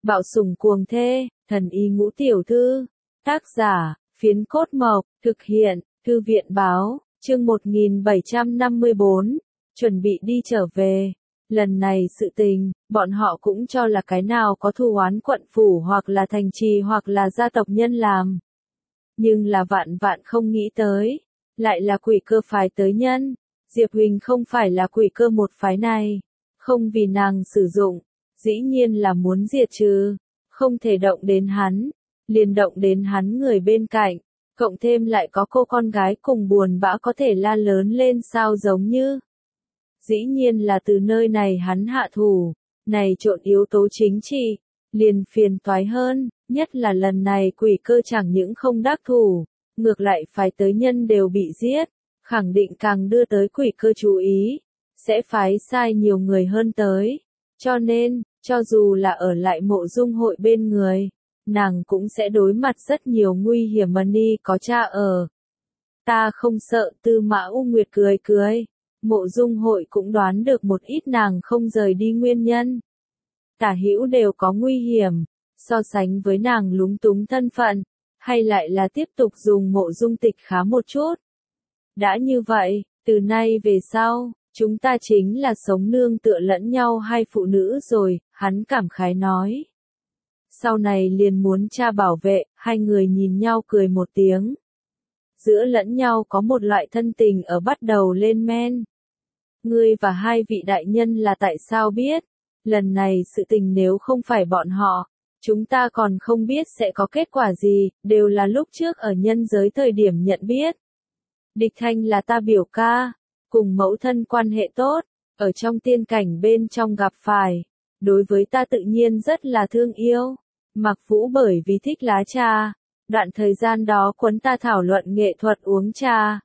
Bạo sủng cuồng thê, thần y ngũ tiểu thư. Tác giả, Phiến Cốt Mộc, thực hiện, Thư viện báo, chương 1754, chuẩn bị đi trở về. Lần này sự tình, bọn họ cũng cho là cái nào có thù oán quận phủ hoặc là thành trì hoặc là gia tộc nhân làm. Nhưng là vạn vạn không nghĩ tới, lại là quỷ cơ phái tới nhân. Diệp Huỳnh không phải là quỷ cơ một phái này, không vì nàng sử dụng, dĩ nhiên là muốn diệt trừ, không thể động đến hắn, liền động đến hắn người bên cạnh, cộng thêm lại có cô con gái cùng buồn bã có thể la lớn lên sao giống như. Dĩ nhiên là từ nơi này hắn hạ thủ, này trộn yếu tố chính trị, liền phiền toái hơn, nhất là lần này quỷ cơ chẳng những không đắc thủ, ngược lại phải tới nhân đều bị giết, khẳng định càng đưa tới quỷ cơ chú ý, sẽ phái sai nhiều người hơn tới, cho nên, cho dù là ở lại Mộ Dung Hội bên người, nàng cũng sẽ đối mặt rất nhiều nguy hiểm mà ni có cha ở. Ta không sợ, Tư Mã U Nguyệt cười cười. Mộ Dung Hội cũng đoán được một ít nàng không rời đi nguyên nhân. Tả hữu đều có nguy hiểm, so sánh với nàng lúng túng thân phận, hay lại là tiếp tục dùng Mộ Dung Tịch khá một chút. Đã như vậy, từ nay về sau, chúng ta chính là sống nương tựa lẫn nhau hai phụ nữ rồi, hắn cảm khái nói. Sau này liền muốn cha bảo vệ, hai người nhìn nhau cười một tiếng. Giữa lẫn nhau có một loại thân tình ở bắt đầu lên men. Ngươi và hai vị đại nhân là tại sao biết? Lần này sự tình nếu không phải bọn họ, chúng ta còn không biết sẽ có kết quả gì, đều là lúc trước ở nhân giới thời điểm nhận biết. Địch Thanh là ta biểu ca, cùng mẫu thân quan hệ tốt, ở trong tiên cảnh bên trong gặp phải, đối với ta tự nhiên rất là thương yêu. Mặc Vũ bởi vì thích lá trà, đoạn thời gian đó quấn ta thảo luận nghệ thuật uống trà.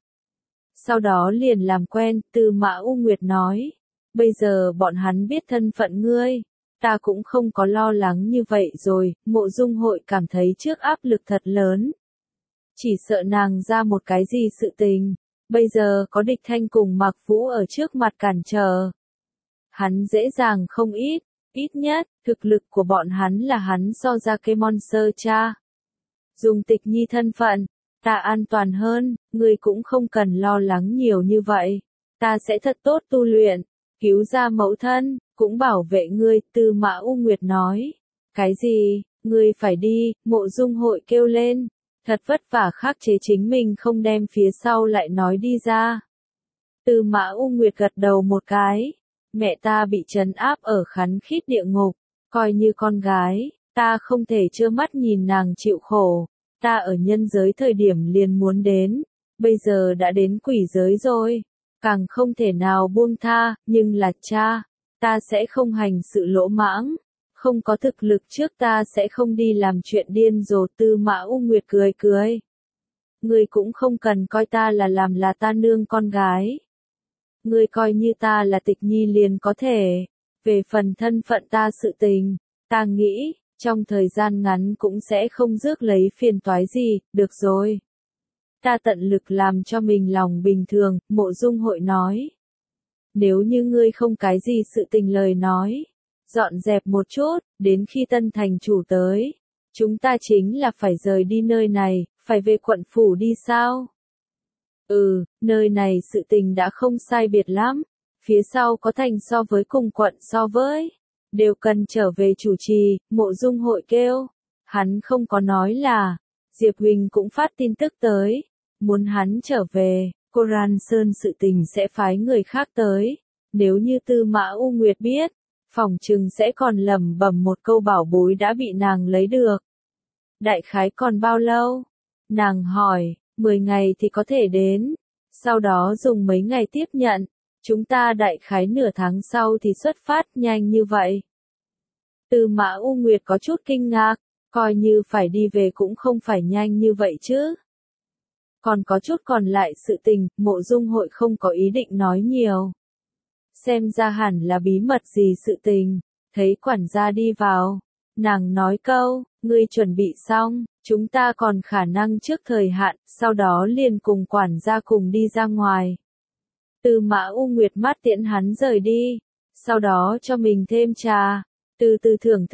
Sau đó liền làm quen, Tư Mã U Nguyệt nói, bây giờ bọn hắn biết thân phận ngươi, ta cũng không có lo lắng như vậy rồi. Mộ Dung Hội cảm thấy trước áp lực thật lớn. Chỉ sợ nàng ra một cái gì sự tình, bây giờ có Địch Thanh cùng Mặc Vũ ở trước mặt cản trở. Hắn dễ dàng không ít, ít nhất, thực lực của bọn hắn là hắn so ra cái monster cha. Dùng Tịch Nhi thân phận, ta an toàn hơn, ngươi cũng không cần lo lắng nhiều như vậy. Ta sẽ thật tốt tu luyện, cứu ra mẫu thân, cũng bảo vệ ngươi, Tư Mã U Nguyệt nói. Cái gì, ngươi phải đi, Mộ Dung Hội kêu lên. Thật vất vả khắc chế chính mình không đem phía sau lại nói đi ra. Tư Mã U Nguyệt gật đầu một cái. Mẹ ta bị trấn áp ở khắn khít địa ngục, coi như con gái, ta không thể trơ mắt nhìn nàng chịu khổ. Ta ở nhân giới thời điểm liền muốn đến, bây giờ đã đến quỷ giới rồi, càng không thể nào buông tha, nhưng là cha, ta sẽ không hành sự lỗ mãng, không có thực lực trước ta sẽ không đi làm chuyện điên rồ. Tư Mã U Nguyệt cười cười. Ngươi cũng không cần coi ta là ta nương con gái. Ngươi coi như ta là Tịch Nhi liền có thể, về phần thân phận ta sự tình, ta nghĩ, trong thời gian ngắn cũng sẽ không rước lấy phiền toái gì, được rồi. Ta tận lực làm cho mình lòng bình thường, Mộ Dung Hội nói. Nếu như ngươi không cái gì sự tình lời nói, dọn dẹp một chút, đến khi Tân Thành chủ tới, chúng ta chính là phải rời đi nơi này, phải về quận phủ đi sao? Nơi này sự tình đã không sai biệt lắm, phía sau có thành so với cùng quận so với, đều cần trở về chủ trì. Mộ Dung Hội kêu, hắn không có nói là, Diệp Huỳnh cũng phát tin tức tới, muốn hắn trở về, Coran Sơn sự tình sẽ phái người khác tới, nếu như Tư Mã U Nguyệt biết, phỏng chừng sẽ còn lẩm bẩm một câu bảo bối đã bị nàng lấy được. Đại khái còn bao lâu? Nàng hỏi, 10 ngày thì có thể đến, sau đó dùng mấy ngày tiếp nhận, chúng ta đại khái nửa tháng sau thì xuất phát. Nhanh như vậy. Tư Mã U Nguyệt có chút kinh ngạc, coi như phải đi về cũng không phải nhanh như vậy chứ. Còn có chút còn lại sự tình, Mộ Dung Hội không có ý định nói nhiều. Xem ra hẳn là bí mật gì sự tình, thấy quản gia đi vào, nàng nói câu, ngươi chuẩn bị xong, chúng ta còn khả năng trước thời hạn, sau đó liền cùng quản gia cùng đi ra ngoài. Tư Mã U Nguyệt mắt tiễn hắn rời đi, sau đó cho mình thêm trà, từ từ thưởng thức,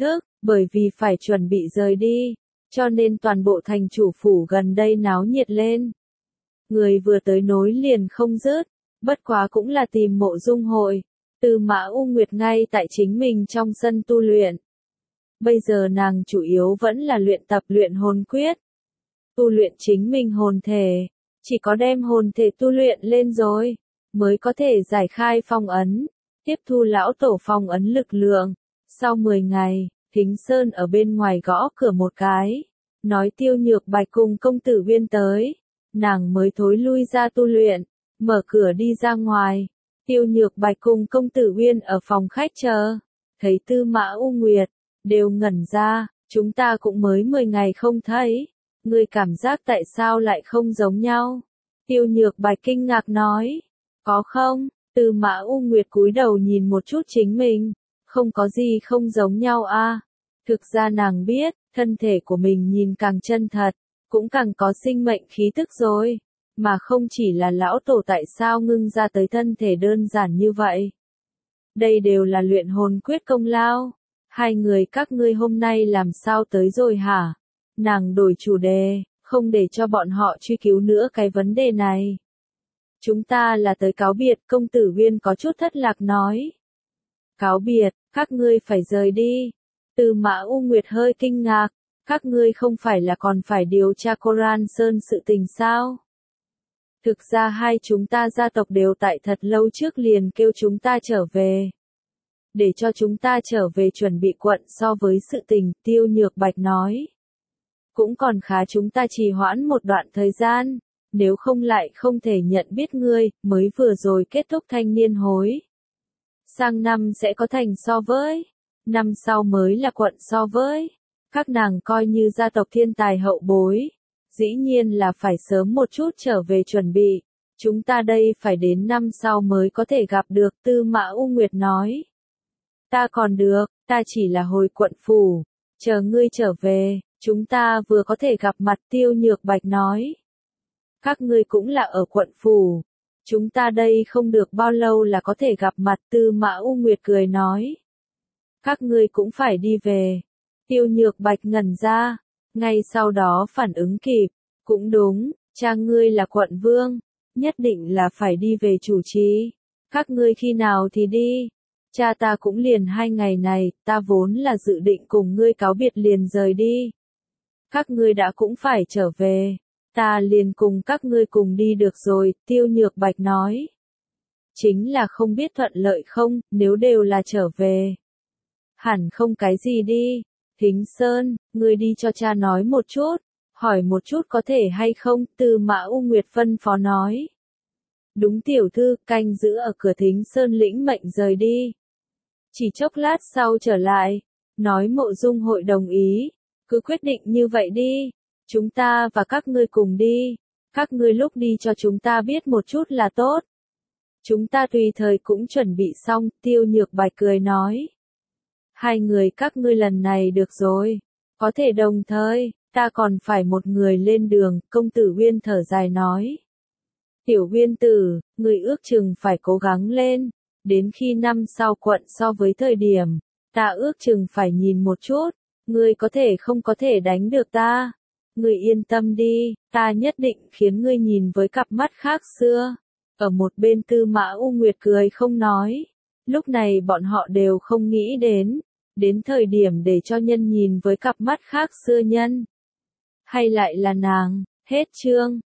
Bởi vì phải chuẩn bị rời đi, cho nên toàn bộ thành chủ phủ gần đây náo nhiệt lên. Người vừa tới nối liền không dứt, bất quá cũng là tìm Mộ Dung Hội. Tư Mã U Nguyệt ngay tại chính mình trong sân tu luyện. Bây giờ nàng chủ yếu vẫn là luyện tập luyện hồn quyết. Tu luyện chính mình hồn thể, chỉ có đem hồn thể tu luyện lên rồi, mới có thể giải khai phong ấn, tiếp thu lão tổ phong ấn lực lượng. Sau 10 ngày, Thính Sơn ở bên ngoài gõ cửa một cái, nói Tiêu Nhược Bạch cùng công tử Uyên tới, nàng mới thối lui ra tu luyện, mở cửa đi ra ngoài. Tiêu Nhược Bạch cùng công tử Uyên ở phòng khách chờ, thấy Tư Mã U Nguyệt, đều ngẩn ra, chúng ta cũng mới 10 ngày không thấy, ngươi cảm giác tại sao lại không giống nhau? Tiêu Nhược Bạch kinh ngạc nói, có không? Tư Mã U Nguyệt cúi đầu nhìn một chút chính mình, không có gì không giống nhau a. Thực ra nàng biết, thân thể của mình nhìn càng chân thật, cũng càng có sinh mệnh khí tức rồi, mà không chỉ là lão tổ tại sao ngưng ra tới thân thể đơn giản như vậy. Đây đều là luyện hồn quyết công lao. Hai người các ngươi hôm nay làm sao tới rồi hả? Nàng đổi chủ đề, không để cho bọn họ truy cứu nữa cái vấn đề này. Chúng ta là tới cáo biệt, công tử Uyên có chút thất lạc nói. Cáo biệt, các ngươi phải rời đi. Tư Mã U Nguyệt hơi kinh ngạc, các ngươi không phải là còn phải điều tra Coran Sơn sự tình sao? Thực ra hai chúng ta gia tộc đều tại thật lâu trước liền kêu chúng ta trở về. Để cho chúng ta trở về chuẩn bị quận so với sự tình, Tiêu Nhược Bạch nói. Cũng còn khá chúng ta trì hoãn một đoạn thời gian, nếu không lại không thể nhận biết ngươi, mới vừa rồi kết thúc thanh niên hối. Sang năm sẽ có thành so với, năm sau mới là quận so với, các nàng coi như gia tộc thiên tài hậu bối, dĩ nhiên là phải sớm một chút trở về chuẩn bị, chúng ta đây phải đến năm sau mới có thể gặp được, Tư Mã U Nguyệt nói. Ta còn được, ta chỉ là hồi quận phủ, chờ ngươi trở về, chúng ta vừa có thể gặp mặt, Tiêu Nhược Bạch nói. Các ngươi cũng là ở quận phủ, chúng ta đây không được bao lâu là có thể gặp mặt, Tư Mã U Nguyệt cười nói. Các ngươi cũng phải đi về. Tiêu Nhược Bạch ngẩn ra, ngay sau đó phản ứng kịp, cũng đúng, cha ngươi là quận vương, nhất định là phải đi về chủ trì. Các ngươi khi nào thì đi? Cha ta cũng liền 2 ngày này, ta vốn là dự định cùng ngươi cáo biệt liền rời đi. Các ngươi đã cũng phải trở về, ta liền cùng các ngươi cùng đi được rồi, Tiêu Nhược Bạch nói. Chính là không biết thuận lợi không, nếu đều là trở về. Hẳn không cái gì đi, Thính Sơn, ngươi đi cho cha nói một chút, hỏi một chút có thể hay không, Tư Mã U Nguyệt phân phó nói. Đúng tiểu thư, canh giữ ở cửa Thính Sơn lĩnh mệnh rời đi. Chỉ chốc lát sau trở lại, nói Mộ Dung Hội đồng ý, cứ quyết định như vậy đi, chúng ta và các ngươi cùng đi, các ngươi lúc đi cho chúng ta biết một chút là tốt. Chúng ta tùy thời cũng chuẩn bị xong, Tiêu Nhược Bạch cười nói. Hai người các ngươi lần này được rồi, có thể đồng thời, ta còn phải một người lên đường, công tử Uyên thở dài nói. Tiểu Uyên tử, ngươi ước chừng phải cố gắng lên, đến khi năm sau quận so với thời điểm, ta ước chừng phải nhìn một chút, ngươi có thể không có thể đánh được ta. Ngươi yên tâm đi, ta nhất định khiến ngươi nhìn với cặp mắt khác xưa. Ở một bên Tư Mã U Nguyệt cười không nói, lúc này bọn họ đều không nghĩ đến thời điểm để cho nhân nhìn với cặp mắt khác xưa nhân. Hay lại là nàng, hết chương.